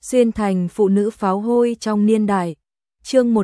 Xuyên thành phụ nữ pháo hôi trong niên đại. Chương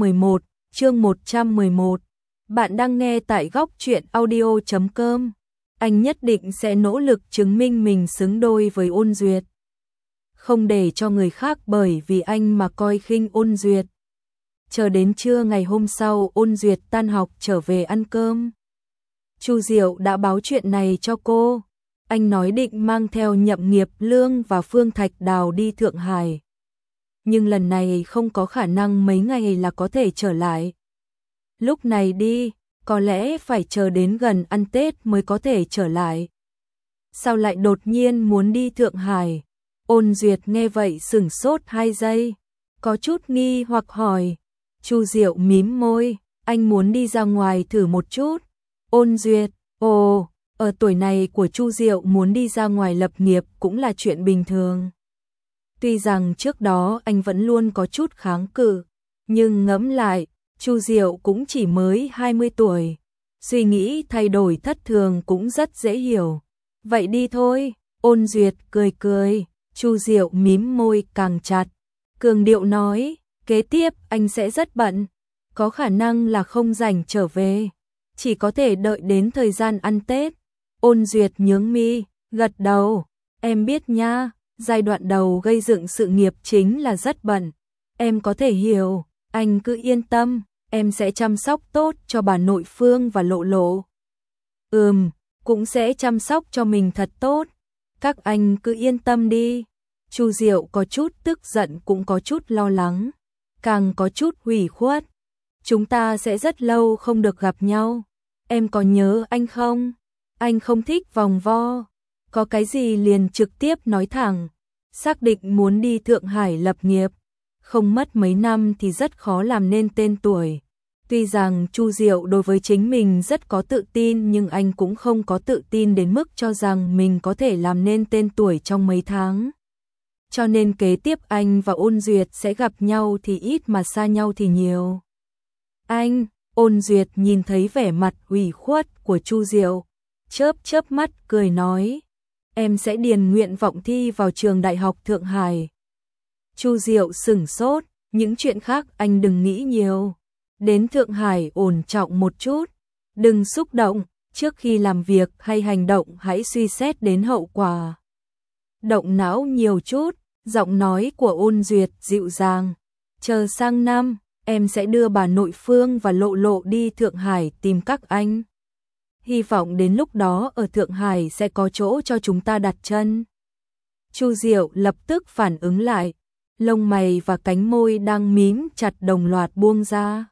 111. Bạn đang nghe tại góc truyện audio.com. Anh nhất định sẽ nỗ lực chứng minh mình xứng đôi với Ôn Duyệt. Không để cho người khác bởi vì anh mà coi khinh Ôn Duyệt. Chờ đến trưa ngày hôm sau, Ôn Duyệt tan học trở về ăn cơm. Chu Diệu đã báo chuyện này cho cô. Anh nói định mang theo Nhậm Nghiệp Lương và Phương Thạch Đào đi Thượng Hải. Nhưng lần này không có khả năng mấy ngày là có thể trở lại. Lúc này đi, có lẽ phải chờ đến gần ăn Tết mới có thể trở lại. Sao lại đột nhiên muốn đi Thượng Hải? Ôn Duyệt nghe vậy sửng sốt 2 giây, có chút nghi hoặc hỏi. Chu Diệu mím môi, anh muốn đi ra ngoài thử một chút. Ôn Duyệt, ồ, ở tuổi này của Chu Diệu muốn đi ra ngoài lập nghiệp cũng là chuyện bình thường. Tuy rằng trước đó anh vẫn luôn có chút kháng cự, nhưng ngẫm lại, Chu Diệu cũng chỉ mới 20 tuổi. Suy nghĩ thay đổi thất thường cũng rất dễ hiểu. Vậy đi thôi, Ôn Duyệt cười cười, Chu Diệu mím môi càng chặt. Cường điệu nói, kế tiếp anh sẽ rất bận, có khả năng là không rảnh trở về. Chỉ có thể đợi đến thời gian ăn Tết. Ôn Duyệt nhướng mi, gật đầu, em biết nha, giai đoạn đầu gây dựng sự nghiệp chính là rất bận. Em có thể hiểu, anh cứ yên tâm, em sẽ chăm sóc tốt cho bà nội Phương và Lộ Lộ. Cũng sẽ chăm sóc cho mình thật tốt. Các anh cứ yên tâm đi. Chu Diệu có chút tức giận cũng có chút lo lắng, càng có chút hủy khuất. Chúng ta sẽ rất lâu không được gặp nhau. Em có nhớ anh không? Anh không thích vòng vo. Có cái gì liền trực tiếp nói thẳng. Xác định muốn đi Thượng Hải lập nghiệp. Không mất mấy năm thì rất khó làm nên tên tuổi. Tuy rằng Chu Diệu đối với chính mình rất có tự tin, nhưng anh cũng không có tự tin đến mức cho rằng mình có thể làm nên tên tuổi trong mấy tháng. Cho nên kế tiếp anh và Ôn Duyệt sẽ gặp nhau thì ít mà xa nhau thì nhiều. Anh, Ôn Duyệt nhìn thấy vẻ mặt ủy khuất của Chu Diệu, chớp chớp mắt cười nói, em sẽ điền nguyện vọng thi vào trường đại học Thượng Hải. Chu Diệu sửng sốt, những chuyện khác anh đừng nghĩ nhiều. Đến Thượng Hải ổn trọng một chút, đừng xúc động, trước khi làm việc hay hành động hãy suy xét đến hậu quả. Động não nhiều chút, giọng nói của Ôn Duyệt dịu dàng, chờ sang năm, em sẽ đưa bà nội Phương và Lộ Lộ đi Thượng Hải tìm các anh. Hy vọng đến lúc đó ở Thượng Hải sẽ có chỗ cho chúng ta đặt chân. Chu Diệu lập tức phản ứng lại, lông mày và cánh môi đang mím chặt đồng loạt buông ra.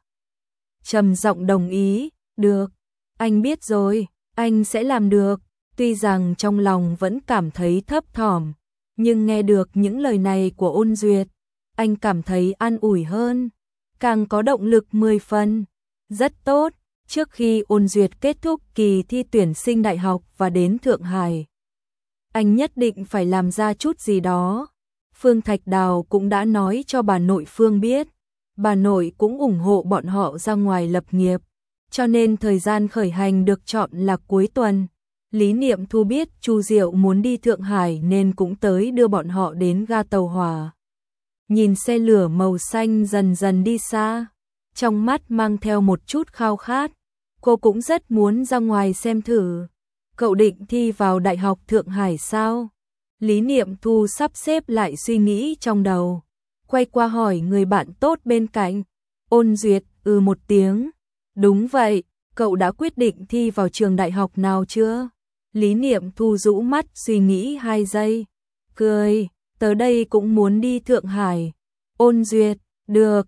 Trầm giọng đồng ý, được, anh biết rồi, anh sẽ làm được. Tuy rằng trong lòng vẫn cảm thấy thấp thỏm, nhưng nghe được những lời này của Ôn Duyệt, anh cảm thấy an ủi hơn, càng có động lực 10 phần. Rất tốt, trước khi Ôn Duyệt kết thúc kỳ thi tuyển sinh đại học và đến Thượng Hải, anh nhất định phải làm ra chút gì đó. Phương Thạch Đào cũng đã nói cho bà nội Phương biết, bà nội cũng ủng hộ bọn họ ra ngoài lập nghiệp, cho nên thời gian khởi hành được chọn là cuối tuần. Lý Niệm Thu biết Chu Diệu muốn đi Thượng Hải nên cũng tới đưa bọn họ đến ga tàu hỏa. Nhìn xe lửa màu xanh dần dần đi xa, trong mắt mang theo một chút khao khát, cô cũng rất muốn ra ngoài xem thử. Cậu định thi vào Đại học Thượng Hải sao? Lý Niệm Thu sắp xếp lại suy nghĩ trong đầu, quay qua hỏi người bạn tốt bên cạnh. Ôn Duyệt một tiếng. Đúng vậy, cậu đã quyết định thi vào trường đại học nào chưa? Lý Niệm Thu rũ mắt suy nghĩ 2 giây, cười, tớ đây cũng muốn đi Thượng Hải. Ôn Duyệt, được,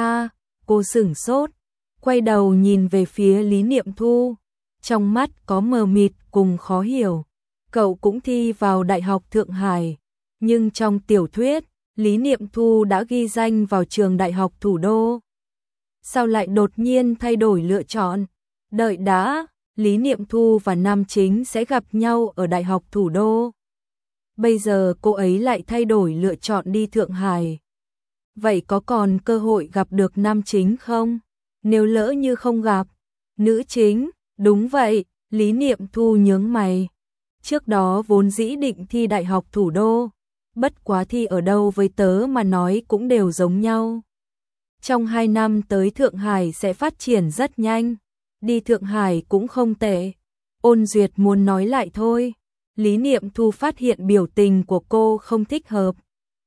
cô sửng sốt, quay đầu nhìn về phía Lý Niệm Thu, trong mắt có mờ mịt cùng khó hiểu. Cậu cũng thi vào Đại học Thượng Hải, nhưng trong tiểu thuyết, Lý Niệm Thu đã ghi danh vào trường đại học thủ đô. Sao lại đột nhiên thay đổi lựa chọn? Đợi đã, Lý Niệm Thu và nam chính sẽ gặp nhau ở Đại học thủ đô. Bây giờ cô ấy lại thay đổi lựa chọn đi Thượng Hải. Vậy có còn cơ hội gặp được nam chính không? Nếu lỡ như không gặp, nữ chính, đúng vậy, Lý Niệm Thu nhướng mày. Trước đó vốn dĩ định thi Đại học thủ đô, bất quá thi ở đâu với tớ mà nói cũng đều giống nhau. Trong 2 năm tới Thượng Hải sẽ phát triển rất nhanh, đi Thượng Hải cũng không tệ. Ôn Duyệt muốn nói lại thôi, Lý Niệm Thu phát hiện biểu tình của cô không thích hợp.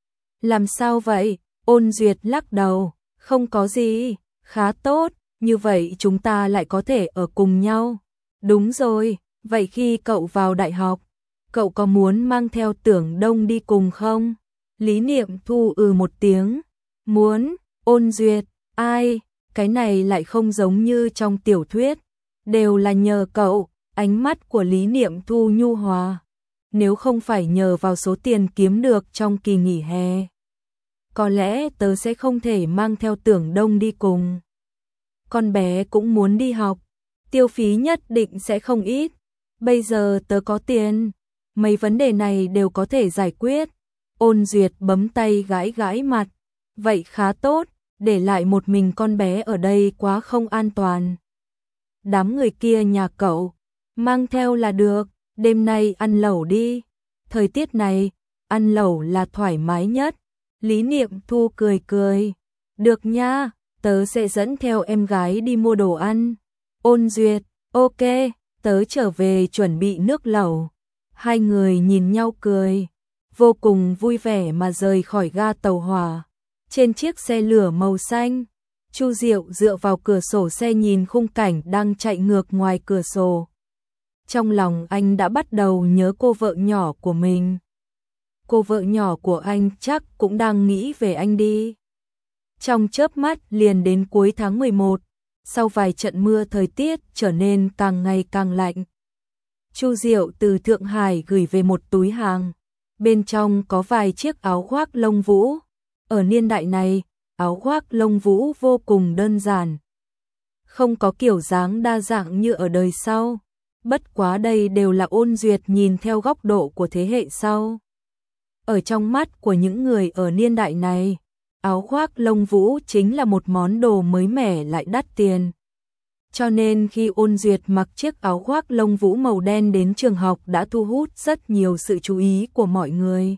Làm sao vậy? Ôn Duyệt lắc đầu, không có gì, khá tốt, như vậy chúng ta lại có thể ở cùng nhau. Đúng rồi, vậy khi cậu vào đại học, cậu có muốn mang theo Tưởng Đông đi cùng không? Lý Niệm Thu một tiếng, muốn. Ôn Duyệt, ai, cái này lại không giống như trong tiểu thuyết, đều là nhờ cậu. Ánh mắt của Lý Niệm Thu nhu hòa, nếu không phải nhờ vào số tiền kiếm được trong kỳ nghỉ hè, có lẽ tớ sẽ không thể mang theo Tưởng Đông đi cùng. Con bé cũng muốn đi học, tiêu phí nhất định sẽ không ít, bây giờ tớ có tiền, mấy vấn đề này đều có thể giải quyết. Ôn Duyệt bấm tay gãi gãi mặt, vậy khá tốt, để lại một mình con bé ở đây quá không an toàn. Đám người kia nhà cậu, mang theo là được, đêm nay ăn lẩu đi, thời tiết này, ăn lẩu là thoải mái nhất. Lý Niệm Thu cười cười, được nha, tớ sẽ dẫn theo em gái đi mua đồ ăn. Ôn Duyệt, ok, tớ trở về chuẩn bị nước lẩu. Hai người nhìn nhau cười, vô cùng vui vẻ mà rời khỏi ga tàu hỏa. Trên chiếc xe lửa màu xanh, Chu Diệu dựa vào cửa sổ xe nhìn khung cảnh đang chạy ngược ngoài cửa sổ. Trong lòng anh đã bắt đầu nhớ cô vợ nhỏ của mình. Cô vợ nhỏ của anh chắc cũng đang nghĩ về anh đi. Trong chớp mắt liền đến cuối tháng 11, sau vài trận mưa thời tiết trở nên càng ngày càng lạnh. Chu Diệu từ Thượng Hải gửi về một túi hàng, bên trong có vài chiếc áo khoác lông vũ. Ở niên đại này, áo khoác lông vũ vô cùng đơn giản, không có kiểu dáng đa dạng như ở đời sau. Bất quá đây đều là Ôn Duyệt nhìn theo góc độ của thế hệ sau. Ở trong mắt của những người ở niên đại này, áo khoác lông vũ chính là một món đồ mới mẻ lại đắt tiền. Cho nên khi Ôn Duyệt mặc chiếc áo khoác lông vũ màu đen đến trường học đã thu hút rất nhiều sự chú ý của mọi người.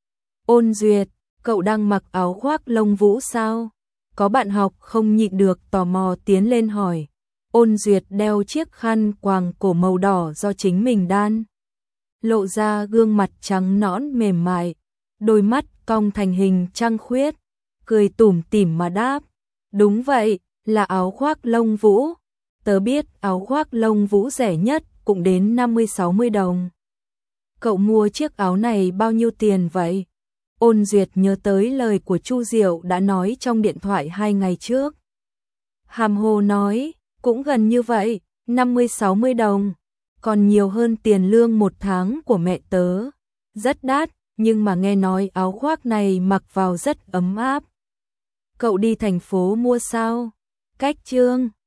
Ôn Duyệt, cậu đang mặc áo khoác lông vũ sao? Có bạn học không nhịn được tò mò tiến lên hỏi. Ôn Duyệt đeo chiếc khăn quàng cổ màu đỏ do chính mình đan, lộ ra gương mặt trắng nõn mềm mại, đôi mắt cong thành hình trăng khuyết, cười tủm tỉm mà đáp, đúng vậy, là áo khoác lông vũ. Tớ biết áo khoác lông vũ rẻ nhất cũng đến 50-60 đồng. Cậu mua chiếc áo này bao nhiêu tiền vậy? Ôn Duyệt nhớ tới lời của Chu Diệu đã nói trong điện thoại 2 ngày trước. Hàm hồ nói, cũng gần như vậy, 50-60 đồng, còn nhiều hơn tiền lương 1 tháng của mẹ tớ. Rất đắt, nhưng mà nghe nói áo khoác này mặc vào rất ấm áp. Cậu đi thành phố mua sao? Cách Trương